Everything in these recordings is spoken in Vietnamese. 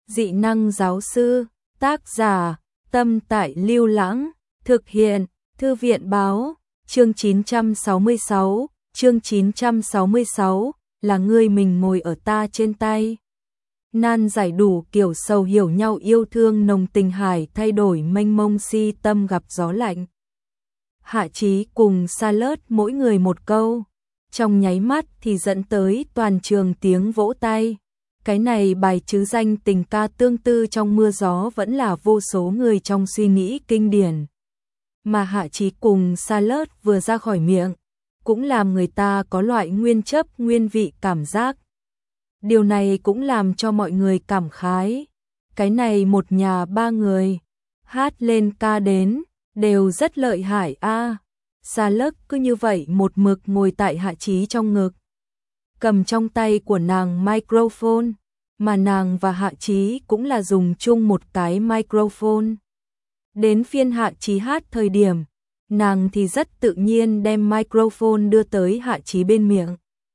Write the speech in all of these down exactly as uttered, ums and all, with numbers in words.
Dị năng giáo sư, tác giả, Tâm Tại Lưu Lãng, thực hiện, Thư viện báo, chương chín trăm sáu mươi sáu, chương chín trăm sáu mươi sáu, là ngươi mình ngồi ở ta trên tay. Nan giải đủ kiểu sầu hiểu nhau yêu thương nồng tình hải thay đổi mênh mông si tâm gặp gió lạnh. Hạ Chí cùng Charlotte mỗi người một câu, trong nháy mắt thì dẫn tới toàn trường tiếng vỗ tay. Cái này bài chứ danh tình ca tương tư trong mưa gió vẫn là vô số người trong suy nghĩ kinh điển. Mà Hạ Chí cùng Charlotte vừa ra khỏi miệng, cũng làm người ta có loại nguyên chấp nguyên vị cảm giác. Điều này cũng làm cho mọi người cảm khái. Cái này một nhà ba người, hát lên ca đến, đều rất lợi hại a. À. Charlotte cứ như vậy một mực ngồi tại Hạ Chí trong ngực, cầm trong tay của nàng microphone, mà nàng và Hạ Chí cũng là dùng chung một cái microphone. Đến phiên Hạ Chí hát thời điểm, nàng thì rất tự nhiên đem microphone đưa tới Hạ Chí bên miệng.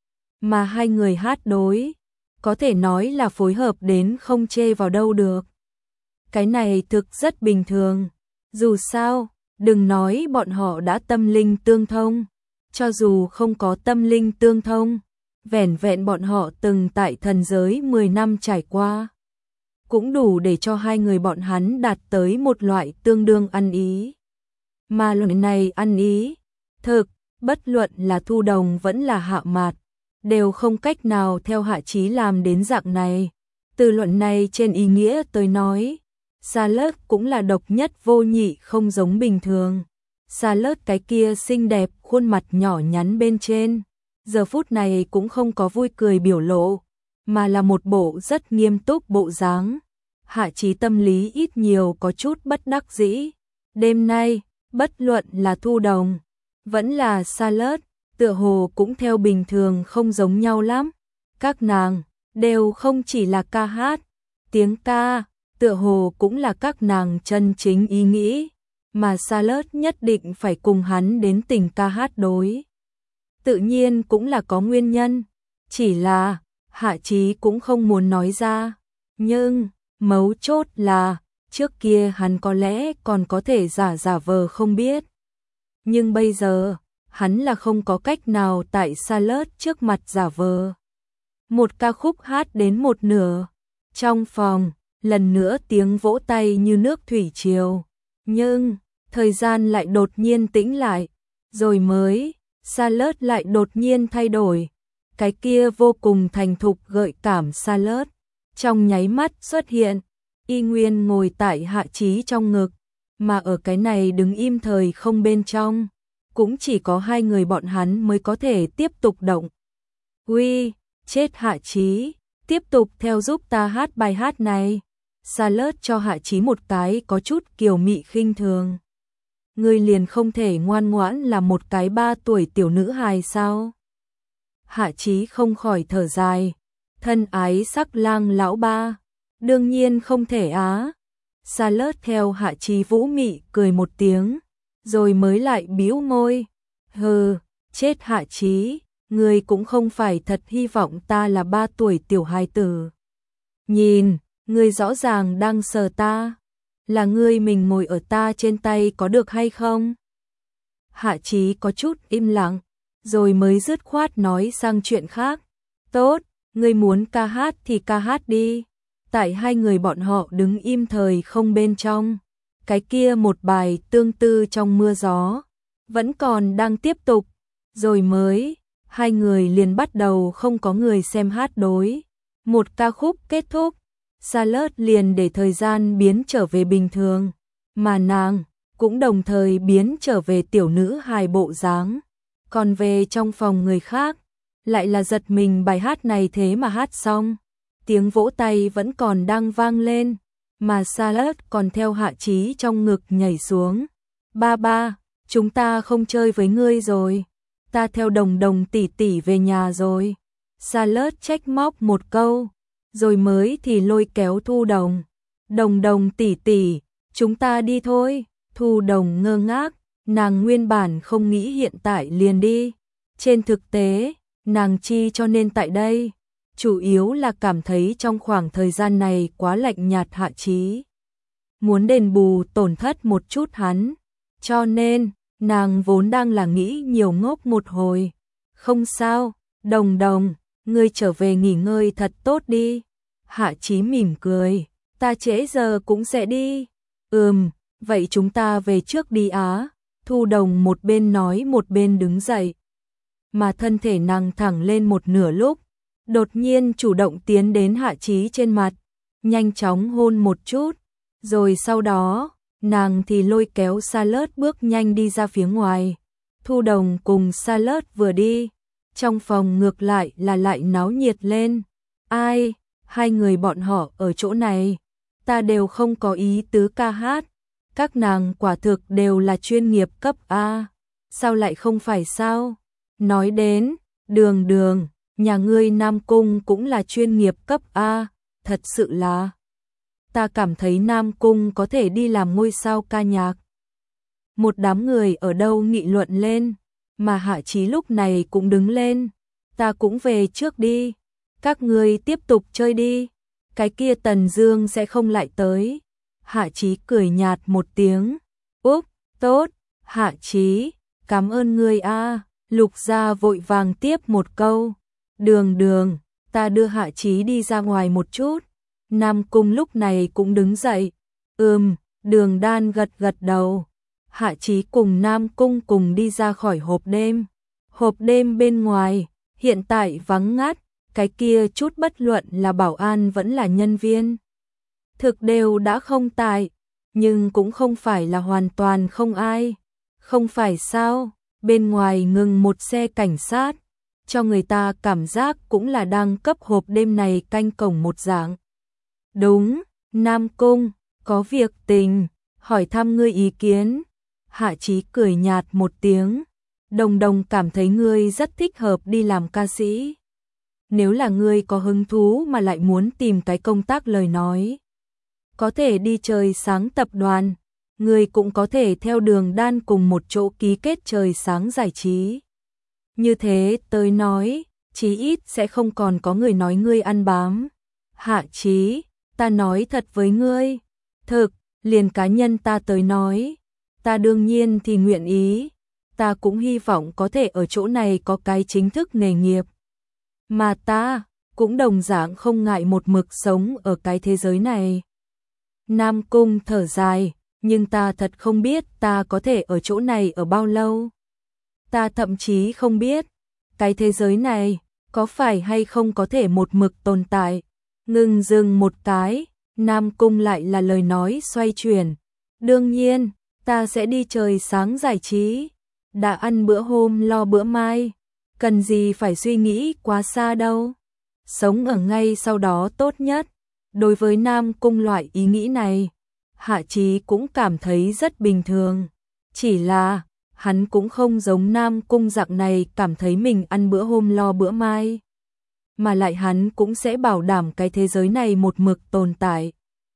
Mà hai người hát đối, có thể nói là phối hợp đến không chê vào đâu được. Cái này thực rất bình thường, dù sao, đừng nói bọn họ đã tâm linh tương thông, cho dù không có tâm linh tương thông, vẻn vẹn bọn họ từng tại thần giới mười năm trải qua, cũng đủ để cho hai người bọn hắn đạt tới một loại tương đương ăn ý. Mà lần này ăn ý, thực, bất luận là Thu Đồng vẫn là Hạ Mạt, đều không cách nào theo Hạ Chí làm đến dạng này. Từ luận này trên ý nghĩa tới nói, Charlotte cũng là độc nhất vô nhị không giống bình thường. Charlotte cái kia xinh đẹp khuôn mặt nhỏ nhắn bên trên, giờ phút này cũng không có vui cười biểu lộ, mà là một bộ rất nghiêm túc bộ dáng. Hạ Chí tâm lý ít nhiều có chút bất đắc dĩ. Đêm nay, bất luận là Thu Đồng, vẫn là Charlotte, tựa hồ cũng theo bình thường không giống nhau lắm. Các nàng đều không chỉ là ca hát, tiếng ca, tựa hồ cũng là các nàng chân chính ý nghĩ, mà Charlotte nhất định phải cùng hắn đến tình ca hát đối. Tự nhiên cũng là có nguyên nhân, chỉ là Hạ Chí cũng không muốn nói ra, nhưng mấu chốt là trước kia hắn có lẽ còn có thể giả giả vờ không biết. Nhưng bây giờ, hắn là không có cách nào tại Charlotte trước mặt giả vờ. Một ca khúc hát đến một nửa, trong phòng, lần nữa tiếng vỗ tay như nước thủy triều. Nhưng, thời gian lại đột nhiên tĩnh lại, rồi mới, Charlotte lại đột nhiên thay đổi. Cái kia vô cùng thành thục gợi cảm Charlotte, trong nháy mắt xuất hiện, y nguyên ngồi tại Hạ Chí trong ngực, mà ở cái này đứng im thời không bên trong, cũng chỉ có hai người bọn hắn mới có thể tiếp tục động. Uy, chết Hạ Chí, tiếp tục theo giúp ta hát bài hát này. Charlotte cho Hạ Chí một cái có chút kiều mị khinh thường. Ngươi liền không thể ngoan ngoãn là một cái ba tuổi tiểu nữ hài sao? Hạ Chí không khỏi thở dài. Thân ái sắc lang lão ba, đương nhiên không thể á. Charlotte theo Hạ Chí vũ mị cười một tiếng, rồi mới lại bĩu môi. Hừ, chết Hạ Chí, ngươi cũng không phải thật hy vọng ta là ba tuổi tiểu hài tử. Nhìn, ngươi rõ ràng đang sờ ta, là ngươi mình ngồi ở ta trên tay có được hay không? Hạ Chí có chút im lặng, rồi mới dứt khoát nói sang chuyện khác. Tốt, ngươi muốn ca hát thì ca hát đi. Tại hai người bọn họ đứng im thời không bên trong, cái kia một bài tương tư trong mưa gió vẫn còn đang tiếp tục, rồi mới hai người liền bắt đầu không có người xem hát đối. Một ca khúc kết thúc, Charlotte liền để thời gian biến trở về bình thường, mà nàng cũng đồng thời biến trở về tiểu nữ hài bộ dáng. Còn về trong phòng người khác, lại là giật mình bài hát này thế mà hát xong, tiếng vỗ tay vẫn còn đang vang lên, mà Charlotte còn theo Hạ Chí trong ngực nhảy xuống. Ba ba, chúng ta không chơi với ngươi rồi, ta theo Đồng Đồng tỷ tỷ về nhà rồi. Charlotte trách móc một câu, rồi mới thì lôi kéo Thu Đồng. Đồng Đồng tỷ tỷ, chúng ta đi thôi. Thu Đồng ngơ ngác, nàng nguyên bản không nghĩ hiện tại liền đi. Trên thực tế, nàng chi cho nên tại đây, chủ yếu là cảm thấy trong khoảng thời gian này quá lạnh nhạt Hạ Chí. Muốn đền bù tổn thất một chút hắn, cho nên, nàng vốn đang là nghĩ nhiều ngốc một hồi. Không sao, Đồng Đồng, ngươi trở về nghỉ ngơi thật tốt đi. Hạ Chí mỉm cười, ta trễ giờ cũng sẽ đi. Ừm, vậy chúng ta về trước đi á. Thu Đồng một bên nói một bên đứng dậy. Mà thân thể nàng thẳng lên một nửa lúc, đột nhiên chủ động tiến đến Hạ Chí trên mặt, nhanh chóng hôn một chút, rồi sau đó, nàng thì lôi kéo Charlotte bước nhanh đi ra phía ngoài. Thu Đồng cùng Charlotte vừa đi, trong phòng ngược lại là lại náo nhiệt lên. Ai, hai người bọn họ ở chỗ này, ta đều không có ý tứ ca hát, các nàng quả thực đều là chuyên nghiệp cấp A, sao lại không phải sao? Nói đến, Đường Đường, nhà ngươi Nam Cung cũng là chuyên nghiệp cấp A, thật sự là. Ta cảm thấy Nam Cung có thể đi làm ngôi sao ca nhạc. Một đám người ở đâu nghị luận lên, mà Hạ Chí lúc này cũng đứng lên. Ta cũng về trước đi, các ngươi tiếp tục chơi đi, cái kia Tần Dương sẽ không lại tới. Hạ Chí cười nhạt một tiếng, úp, tốt, Hạ Chí, cảm ơn ngươi a. Lục Gia vội vàng tiếp một câu, Đường Đường, ta đưa Hạ Chí đi ra ngoài một chút. Nam Cung lúc này cũng đứng dậy, ừm, Đường Đan gật gật đầu. Hạ Chí cùng Nam Cung cùng đi ra khỏi hộp đêm. Hộp đêm bên ngoài, hiện tại vắng ngắt, cái kia chút bất luận là bảo an vẫn là nhân viên. Thực đều đã không tại, nhưng cũng không phải là hoàn toàn không ai. Không phải sao, bên ngoài ngừng một xe cảnh sát, cho người ta cảm giác cũng là đang cấp hộp đêm này canh cổng một dạng. Đúng, Nam Cung, có việc tình, hỏi thăm ngươi ý kiến. Hạ Chí cười nhạt một tiếng, Đồng Đồng cảm thấy ngươi rất thích hợp đi làm ca sĩ. Nếu là ngươi có hứng thú mà lại muốn tìm cái công tác lời nói, có thể đi trời sáng tập đoàn, ngươi cũng có thể theo Đường Đan cùng một chỗ ký kết trời sáng giải trí. Như thế tới nói, chí ít sẽ không còn có người nói ngươi ăn bám. Hạ Chí, ta nói thật với ngươi, thực, liền cá nhân ta tới nói, ta đương nhiên thì nguyện ý, ta cũng hy vọng có thể ở chỗ này có cái chính thức nghề nghiệp. Mà ta, cũng đồng dạng không ngại một mực sống ở cái thế giới này. Nam Cung thở dài, nhưng ta thật không biết ta có thể ở chỗ này ở bao lâu. Ta thậm chí không biết, cái thế giới này, có phải hay không có thể một mực tồn tại. Ngừng dừng một cái, Nam Cung lại là lời nói xoay chuyển. Đương nhiên, ta sẽ đi trời sáng giải trí, đã ăn bữa hôm lo bữa mai, cần gì phải suy nghĩ quá xa đâu. Sống ở ngay sau đó tốt nhất. Đối với Nam Cung loại ý nghĩ này, Hạ Chí cũng cảm thấy rất bình thường. Chỉ là, hắn cũng không giống Nam Cung dạng này cảm thấy mình ăn bữa hôm lo bữa mai. Mà lại hắn cũng sẽ bảo đảm cái thế giới này một mực tồn tại.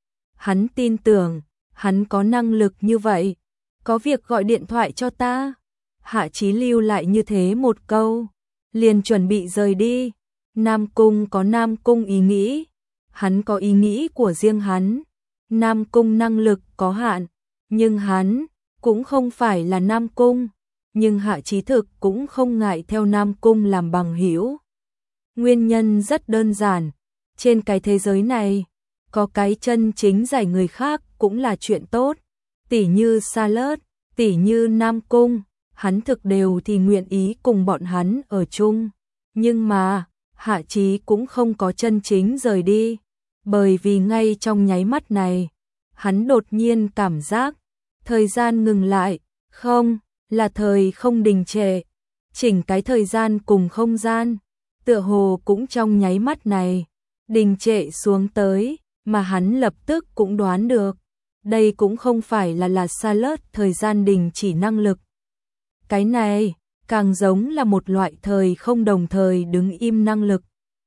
Hắn tin tưởng, hắn có năng lực như vậy. Có việc gọi điện thoại cho ta. Hạ Chí lưu lại như thế một câu, liền chuẩn bị rời đi. Nam Cung có Nam Cung ý nghĩ, hắn có ý nghĩ của riêng hắn. Nam Cung năng lực có hạn, nhưng hắn cũng không phải là Nam Cung, nhưng Hạ Chí thực cũng không ngại theo Nam Cung làm bằng hữu. Nguyên nhân rất đơn giản, trên cái thế giới này, có cái chân chính giải người khác cũng là chuyện tốt. Tỉ như Charlotte, tỉ như Nam Cung, hắn thực đều thì nguyện ý cùng bọn hắn ở chung. Nhưng mà, Hạ Chí cũng không có chân chính rời đi, bởi vì ngay trong nháy mắt này, hắn đột nhiên cảm giác, thời gian ngừng lại, không, là thời không đình trệ, chỉnh cái thời gian cùng không gian, tựa hồ cũng trong nháy mắt này, đình trệ xuống tới, mà hắn lập tức cũng đoán được, đây cũng không phải là là Charlotte thời gian đình chỉ năng lực. Cái này, càng giống là một loại thời không đồng thời đứng im năng lực.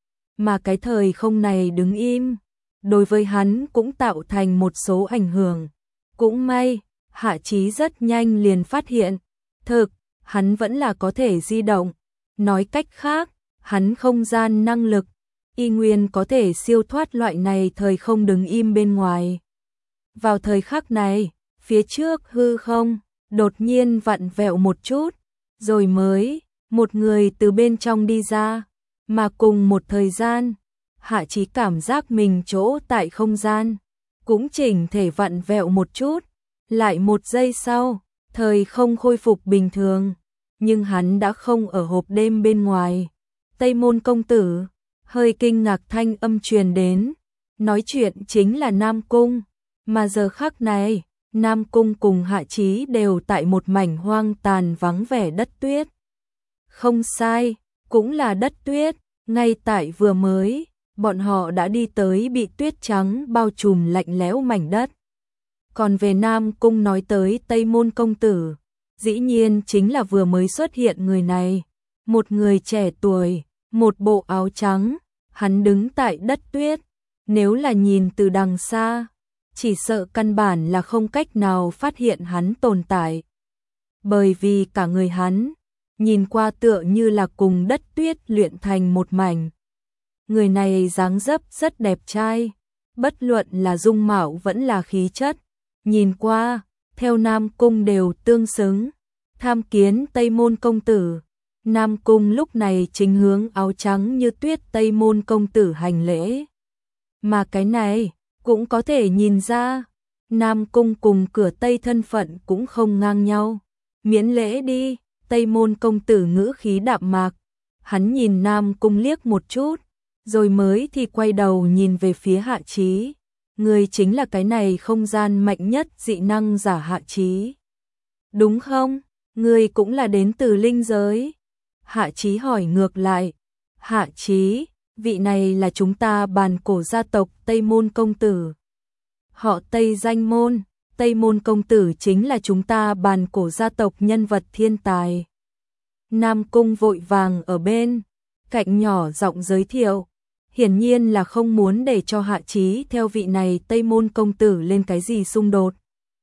Mà cái thời không này đứng im, đối với hắn cũng tạo thành một số ảnh hưởng. Cũng may, Hạ Chí rất nhanh liền phát hiện, thực, hắn vẫn là có thể di động. Nói cách khác, hắn không gian năng lực, y nguyên có thể siêu thoát loại này thời không đứng im bên ngoài. Vào thời khắc này, phía trước hư không đột nhiên vặn vẹo một chút, rồi mới một người từ bên trong đi ra, mà cùng một thời gian, Hạ Chí cảm giác mình chỗ tại không gian cũng chỉnh thể vặn vẹo một chút, lại một giây sau, thời không khôi phục bình thường, nhưng hắn đã không ở hộp đêm bên ngoài. Tây Môn công tử, hơi kinh ngạc thanh âm truyền đến, nói chuyện chính là Nam Cung, mà giờ khắc này, Nam Cung cùng Hạ Chí đều tại một mảnh hoang tàn vắng vẻ đất tuyết. Không sai, cũng là đất tuyết, ngay tại vừa mới, bọn họ đã đi tới bị tuyết trắng bao trùm lạnh lẽo mảnh đất. Còn về Nam Cung nói tới Tây Môn công tử, dĩ nhiên chính là vừa mới xuất hiện người này, một người trẻ tuổi, một bộ áo trắng, hắn đứng tại đất tuyết, nếu là nhìn từ đằng xa, chỉ sợ căn bản là không cách nào phát hiện hắn tồn tại. Bởi vì cả người hắn, nhìn qua tựa như là cùng đất tuyết luyện thành một mảnh. Người này dáng dấp rất đẹp trai, bất luận là dung mạo vẫn là khí chất, nhìn qua, theo Nam Cung đều tương xứng. Tham kiến Tây Môn công tử. Nam Cung lúc này chính hướng áo trắng như tuyết Tây Môn công tử hành lễ. Mà cái này, cũng có thể nhìn ra, Nam Cung cùng cửa Tây thân phận cũng không ngang nhau. Miễn lễ đi, Tây Môn công tử ngữ khí đạm mạc. Hắn nhìn Nam Cung liếc một chút, rồi mới thì quay đầu nhìn về phía Hạ Chí. Người chính là cái này không gian mạnh nhất dị năng giả Hạ Chí. Đúng không? Người cũng là đến từ linh giới. Hạ Chí hỏi ngược lại. Hạ Chí, vị này là chúng ta bàn cổ gia tộc Tây Môn công tử. Họ Tây danh môn, Tây Môn công tử chính là chúng ta bàn cổ gia tộc nhân vật thiên tài. Nam Cung vội vàng ở bên cạnh nhỏ giọng giới thiệu, hiển nhiên là không muốn để cho Hạ Chí theo vị này Tây Môn công tử lên cái gì xung đột.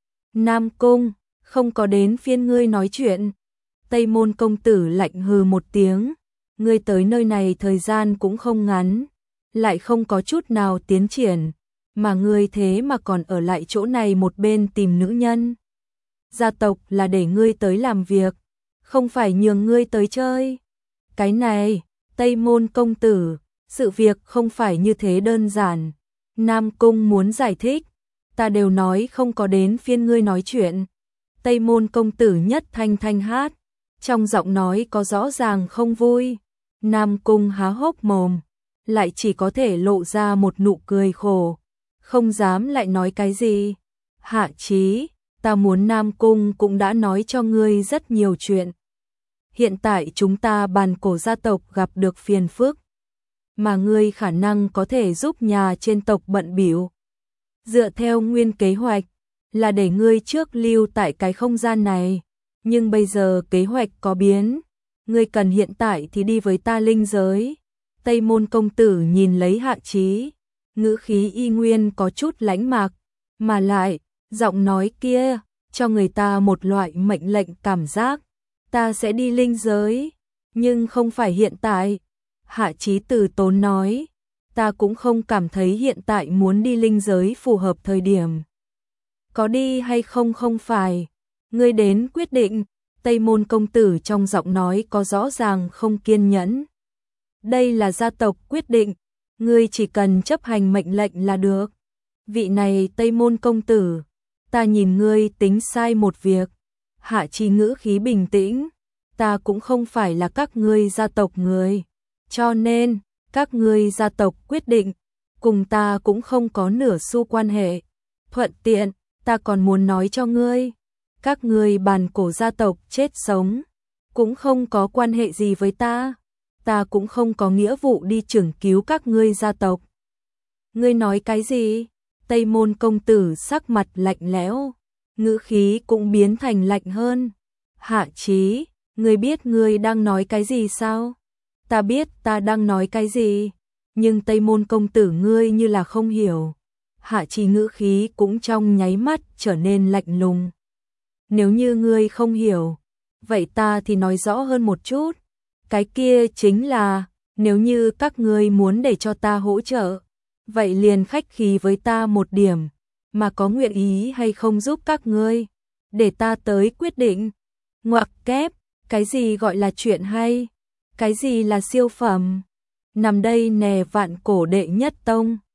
Nam Cung, không có đến phiên ngươi nói chuyện. Tây Môn công tử lạnh hừ một tiếng, ngươi tới nơi này thời gian cũng không ngắn, lại không có chút nào tiến triển, mà ngươi thế mà còn ở lại chỗ này một bên tìm nữ nhân. Gia tộc là để ngươi tới làm việc, không phải nhường ngươi tới chơi. Cái này, Tây Môn công tử, sự việc không phải như thế đơn giản. Nam Cung muốn giải thích, ta đều nói không có đến phiên ngươi nói chuyện. Tây Môn công tử nhất thanh thanh hát, trong giọng nói có rõ ràng không vui. Nam Cung há hốc mồm, lại chỉ có thể lộ ra một nụ cười khổ, không dám lại nói cái gì. Hạ Chí, ta muốn Nam Cung cũng đã nói cho ngươi rất nhiều chuyện. Hiện tại chúng ta bàn cổ gia tộc gặp được phiền phức, mà ngươi khả năng có thể giúp nhà trên tộc bận bịu. Dựa theo nguyên kế hoạch, là để ngươi trước lưu tại cái không gian này, nhưng bây giờ kế hoạch có biến, ngươi cần hiện tại thì đi với ta linh giới. Tây Môn công tử nhìn lấy Hạ Chí, ngữ khí y nguyên có chút lãnh mạc, mà lại, giọng nói kia, cho người ta một loại mệnh lệnh cảm giác, ta sẽ đi linh giới, nhưng không phải hiện tại. Hạ Chí từ tốn nói, ta cũng không cảm thấy hiện tại muốn đi linh giới phù hợp thời điểm. Có đi hay không không phải, ngươi đến quyết định. Tây Môn công tử trong giọng nói có rõ ràng không kiên nhẫn. Đây là gia tộc quyết định, ngươi chỉ cần chấp hành mệnh lệnh là được. Vị này Tây Môn công tử, ta nhìn ngươi tính sai một việc. Hạ Chí ngữ khí bình tĩnh, ta cũng không phải là các ngươi gia tộc người, cho nên các ngươi gia tộc quyết định, cùng ta cũng không có nửa xu quan hệ. Thuận tiện, ta còn muốn nói cho ngươi, các ngươi bàn cổ gia tộc chết sống, cũng không có quan hệ gì với ta, ta cũng không có nghĩa vụ đi chưởng cứu các ngươi gia tộc. Ngươi nói cái gì? Tây Môn công tử sắc mặt lạnh lẽo, ngữ khí cũng biến thành lạnh hơn. Hạ Chí, ngươi biết ngươi đang nói cái gì sao? Ta biết ta đang nói cái gì, nhưng Tây Môn công tử ngươi như là không hiểu. Hạ Chí ngữ khí cũng trong nháy mắt trở nên lạnh lùng. Nếu như ngươi không hiểu, vậy ta thì nói rõ hơn một chút. Cái kia chính là, Nếu như các ngươi muốn để cho ta hỗ trợ, vậy liền khách khí với ta một điểm, mà có nguyện ý hay không giúp các ngươi, để ta tới quyết định. Ngoặc kép, cái gì gọi là chuyện hay? Cái gì là siêu phẩm? Nằm đây nè vạn cổ đệ nhất tông.